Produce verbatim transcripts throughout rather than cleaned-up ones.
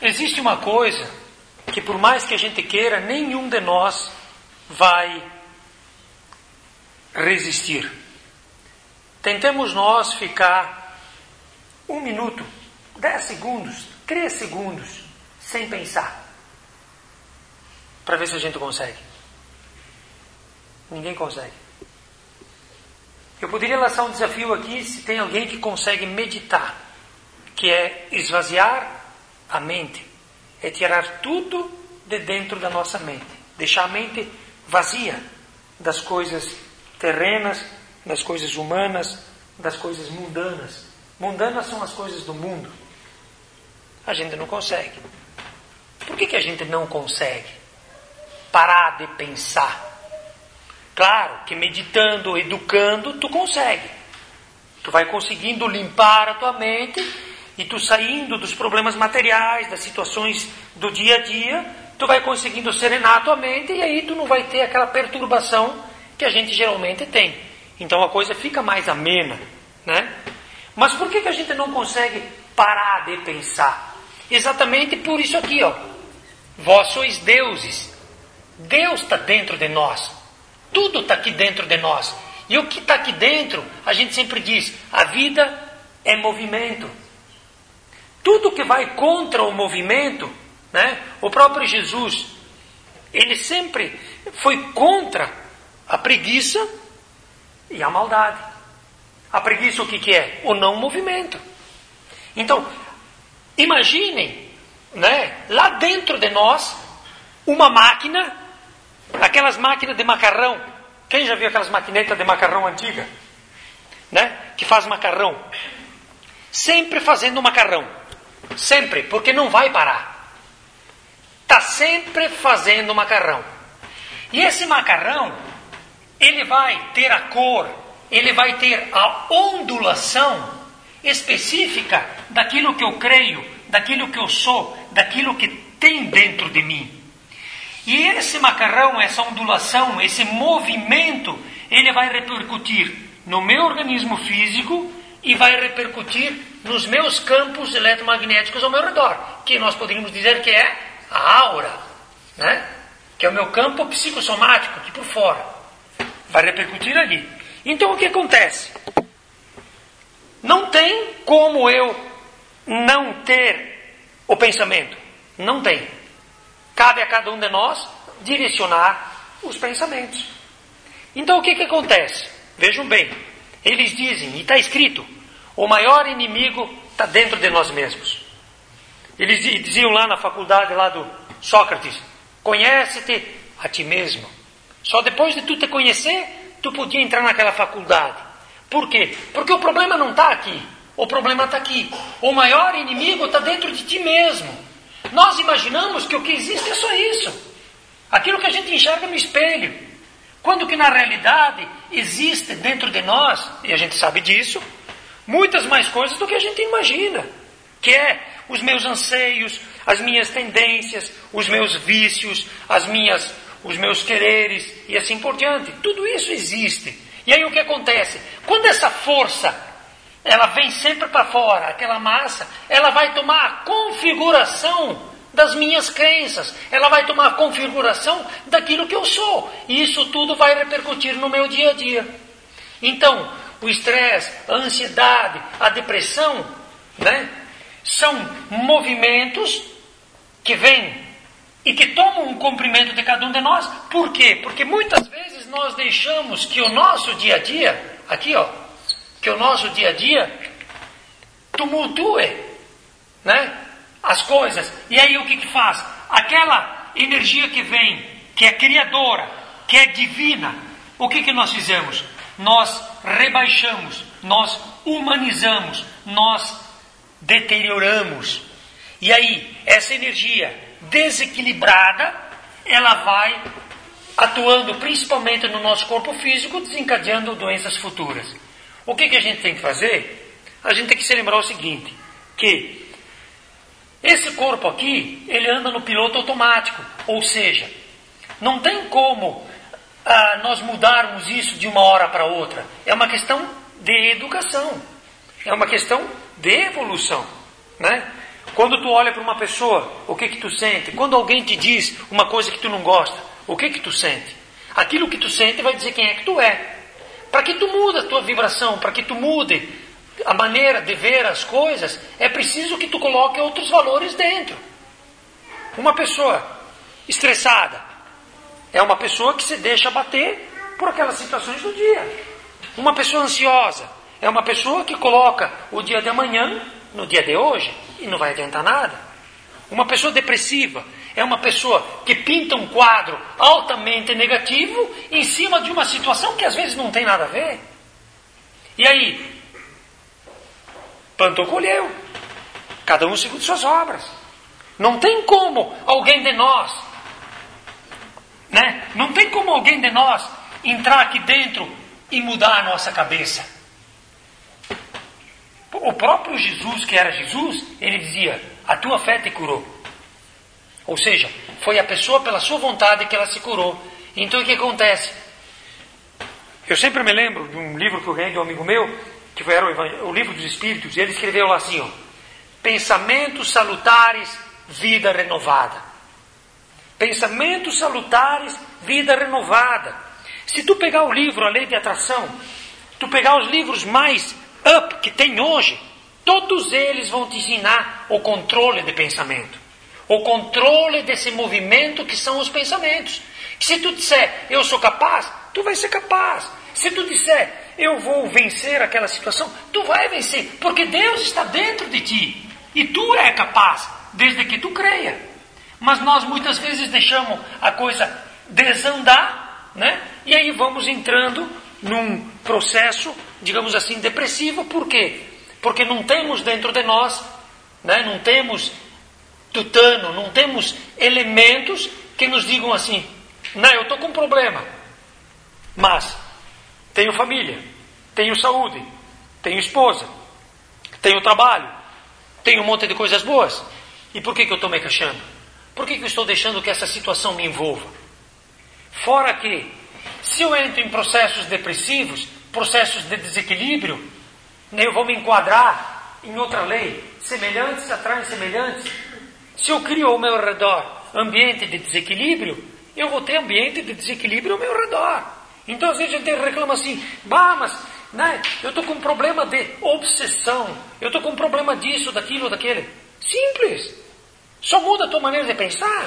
existe uma coisa que, por mais que a gente queira, nenhum de nós vai resistir. Tentemos nós ficar um minuto, dez segundos, três segundos, sem pensar, para ver se a gente consegue. Ninguém consegue. Eu poderia lançar um desafio aqui, se tem alguém que consegue meditar, que é esvaziar a mente, é tirar tudo de dentro da nossa mente, deixar a mente vazia das coisas terrenas, das coisas humanas, das coisas mundanas. Mundanas são as coisas do mundo. A gente não consegue. Por que que a gente não consegue parar de pensar? Claro que meditando, educando, tu consegue. Tu vai conseguindo limpar a tua mente e tu saindo dos problemas materiais, das situações do dia a dia, tu vai conseguindo serenar a tua mente e aí tu não vai ter aquela perturbação que a gente geralmente tem. Então a coisa fica mais amena, né? Mas por que que a gente não consegue parar de pensar? Exatamente por isso aqui, ó. Vós sois deuses. Deus está dentro de nós. Tudo está aqui dentro de nós. E o que está aqui dentro, a gente sempre diz, a vida é movimento. Tudo que vai contra o movimento, né? O próprio Jesus, ele sempre foi contra a preguiça e a maldade. A preguiça o que, que é? O não movimento. Então, imaginem, né, lá dentro de nós, uma máquina, aquelas máquinas de macarrão. Quem já viu aquelas maquinetas de macarrão antiga? Né? Que faz macarrão. Sempre fazendo macarrão. Sempre, porque não vai parar. Está sempre fazendo macarrão. E esse macarrão, ele vai ter a cor, ele vai ter a ondulação específica daquilo que eu creio, daquilo que eu sou, daquilo que tem dentro de mim. E esse macarrão, essa ondulação, esse movimento, ele vai repercutir no meu organismo físico e vai repercutir nos meus campos eletromagnéticos ao meu redor, que nós poderíamos dizer que é a aura, né? Que é o meu campo psicossomático aqui por fora. Vai repercutir ali. Então o que acontece? Não tem como eu não ter o pensamento. Não tem. Cabe a cada um de nós direcionar os pensamentos. Então o que, que acontece? Vejam bem, eles dizem, e está escrito, o maior inimigo está dentro de nós mesmos. Eles diziam lá na faculdade lá do Sócrates, conhece-te a ti mesmo. Só depois de tu te conhecer, tu podia entrar naquela faculdade. Por quê? Porque o problema não está aqui, o problema está aqui. O maior inimigo está dentro de ti mesmo. Nós imaginamos que o que existe é só isso. Aquilo que a gente enxerga no espelho. Quando que na realidade existe dentro de nós, e a gente sabe disso, muitas mais coisas do que a gente imagina. Que é os meus anseios, as minhas tendências, os meus vícios, as minhas, os meus quereres e assim por diante. Tudo isso existe. E aí o que acontece? Quando essa força ela vem sempre para fora, aquela massa, ela vai tomar a configuração das minhas crenças, ela vai tomar a configuração daquilo que eu sou, e isso tudo vai repercutir no meu dia a dia. Então, o estresse, a ansiedade, a depressão, né, são movimentos que vêm e que tomam um comprimento de cada um de nós. Por quê? Porque muitas vezes nós deixamos que o nosso dia a dia, aqui ó, que o nosso dia a dia tumultue, né, as coisas. E aí o que que faz? Aquela energia que vem, que é criadora, que é divina, o que que nós fizemos? Nós rebaixamos, nós humanizamos, nós deterioramos. E aí, essa energia desequilibrada, ela vai atuando principalmente no nosso corpo físico, desencadeando doenças futuras. O que que a gente tem que fazer? A gente tem que se lembrar o seguinte, que esse corpo aqui, ele anda no piloto automático, ou seja, não tem como ah, nós mudarmos isso de uma hora para outra. É uma questão de educação, é uma questão de evolução, né? Quando tu olha para uma pessoa, o que que tu sente? Quando alguém te diz uma coisa que tu não gosta, o que que tu sente? Aquilo que tu sente vai dizer quem é que tu é. Para que tu mude a tua vibração, para que tu mude a maneira de ver as coisas, é preciso que tu coloque outros valores dentro. Uma pessoa estressada é uma pessoa que se deixa bater por aquelas situações do dia. Uma pessoa ansiosa é uma pessoa que coloca o dia de amanhã no dia de hoje e não vai adiantar nada. Uma pessoa depressiva é uma pessoa que pinta um quadro altamente negativo em cima de uma situação que às vezes não tem nada a ver. E aí, plantou, colheu. Cada um segundo suas obras. Não tem como alguém de nós, né? Não tem como alguém de nós entrar aqui dentro e mudar a nossa cabeça. O próprio Jesus, que era Jesus, ele dizia, a tua fé te curou. Ou seja, foi a pessoa pela sua vontade que ela se curou. Então o que acontece? Eu sempre me lembro de um livro que eu ganhei de um amigo meu, que era o, o livro dos Espíritos, e ele escreveu lá assim, ó, pensamentos salutares, vida renovada. Pensamentos salutares, vida renovada. Se tu pegar o livro A Lei de Atração, tu pegar os livros mais up que tem hoje, todos eles vão te ensinar o controle de pensamento. O controle desse movimento que são os pensamentos. Se tu disser, eu sou capaz, tu vai ser capaz. Se tu disser, eu vou vencer aquela situação, tu vai vencer. Porque Deus está dentro de ti. E tu é capaz, desde que tu creia. Mas nós muitas vezes deixamos a coisa desandar, né? E aí vamos entrando num processo, digamos assim, depressivo. Por quê? Porque não temos dentro de nós, né? Não temos tutano, não temos elementos que nos digam assim, não, eu estou com um problema, mas tenho família, tenho saúde, tenho esposa, tenho trabalho, tenho um monte de coisas boas. E por que que eu estou me queixando? Por que que eu estou deixando que essa situação me envolva? Fora que, se eu entro em processos depressivos, processos de desequilíbrio, eu vou me enquadrar em outra lei. Semelhantes atraem semelhantes. Se eu crio ao meu redor ambiente de desequilíbrio, eu vou ter ambiente de desequilíbrio ao meu redor. Então às vezes a gente reclama assim, bah, mas né, eu estou com um problema de obsessão, eu estou com um problema disso, daquilo, daquele. Simples. Só muda a tua maneira de pensar.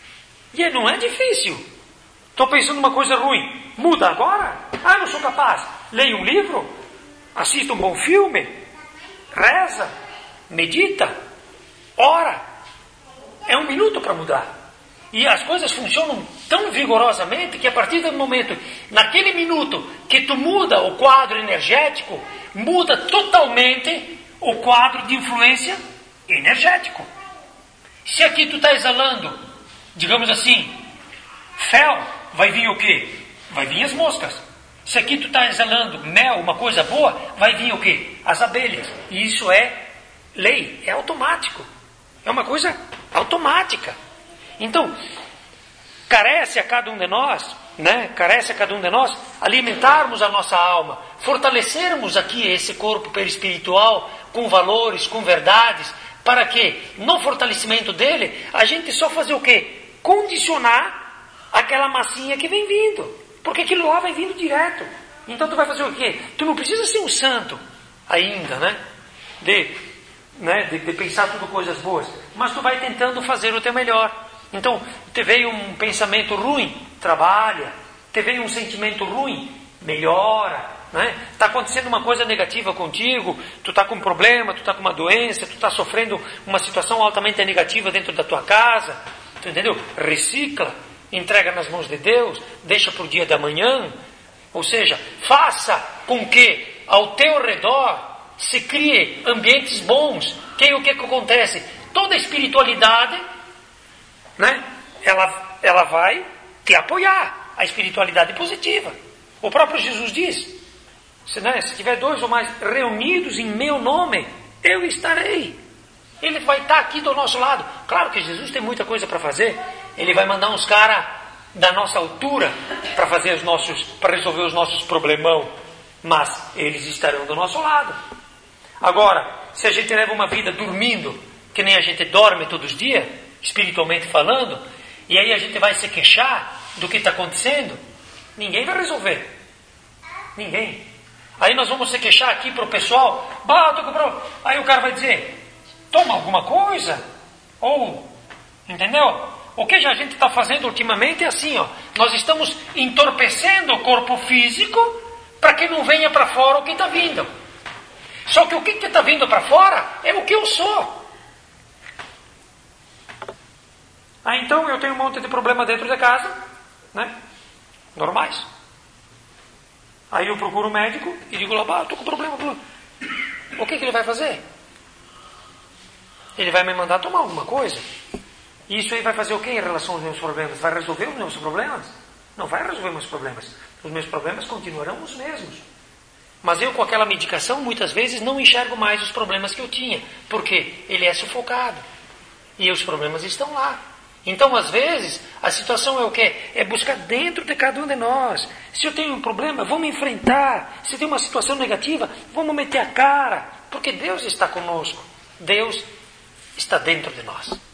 E não é difícil. Estou pensando uma coisa ruim. Muda agora? Ah, não sou capaz. Leia um livro, assista um bom filme, reza, medita, ora. É um minuto para mudar. E as coisas funcionam tão vigorosamente que a partir do momento, naquele minuto que tu muda o quadro energético, muda totalmente o quadro de influência energético. Se aqui tu está exalando, digamos assim, fel, vai vir o quê? Vai vir as moscas. Se aqui tu está exalando mel, uma coisa boa, vai vir o quê? As abelhas. E isso é lei, é automático. É uma coisa automática. Então, carece a cada um de nós, né? Carece a cada um de nós alimentarmos a nossa alma, fortalecermos aqui esse corpo perispiritual com valores, com verdades, para que, no fortalecimento dele, a gente só fazer o quê? Condicionar aquela massinha que vem vindo. Porque aquilo lá vai vindo direto. Então tu vai fazer o quê? Tu não precisa ser um santo ainda, né? De... Né, de, de pensar tudo coisas boas, mas tu vai tentando fazer o teu melhor. Então, te veio um pensamento ruim, trabalha. Te veio um sentimento ruim, melhora, né? Está acontecendo uma coisa negativa contigo, tu está com um problema, tu está com uma doença, tu está sofrendo uma situação altamente negativa dentro da tua casa, tu entendeu? Recicla, entrega nas mãos de Deus, deixa para o dia da manhã. Ou seja, faça com que ao teu redor se crie ambientes bons. Que o que, que acontece? Toda a espiritualidade, né, ela, ela vai te apoiar. A espiritualidade positiva. O próprio Jesus diz, se, né, se tiver dois ou mais reunidos em meu nome, eu estarei. Ele vai estar aqui do nosso lado. Claro que Jesus tem muita coisa para fazer. Ele vai mandar uns caras da nossa altura para fazer os nossos, para resolver os nossos problemão. Mas eles estarão do nosso lado. Agora, se a gente leva uma vida dormindo, que nem a gente dorme todos os dias, espiritualmente falando, e aí a gente vai se queixar do que está acontecendo, ninguém vai resolver. Ninguém. Aí nós vamos se queixar aqui para o pessoal, bah, tô com problema. Aí o cara vai dizer, toma alguma coisa, ou, entendeu? O que a gente está fazendo ultimamente é assim, ó, nós estamos entorpecendo o corpo físico para que não venha para fora o que está vindo. Só que o que está vindo para fora é o que eu sou. Ah, então eu tenho um monte de problema dentro de casa, né? Normais. Aí eu procuro o médico e digo lá, ah, estou com problema. O que, que ele vai fazer? Ele vai me mandar tomar alguma coisa. E isso aí vai fazer o que em relação aos meus problemas? Vai resolver os meus problemas? Não vai resolver meus problemas. Os meus problemas continuarão os mesmos. Mas eu com aquela medicação muitas vezes não enxergo mais os problemas que eu tinha. Porque ele é sufocado. E os problemas estão lá. Então, às vezes, a situação é o quê? É buscar dentro de cada um de nós. Se eu tenho um problema, vamos enfrentar. Se tem uma situação negativa, vamos meter a cara. Porque Deus está conosco. Deus está dentro de nós.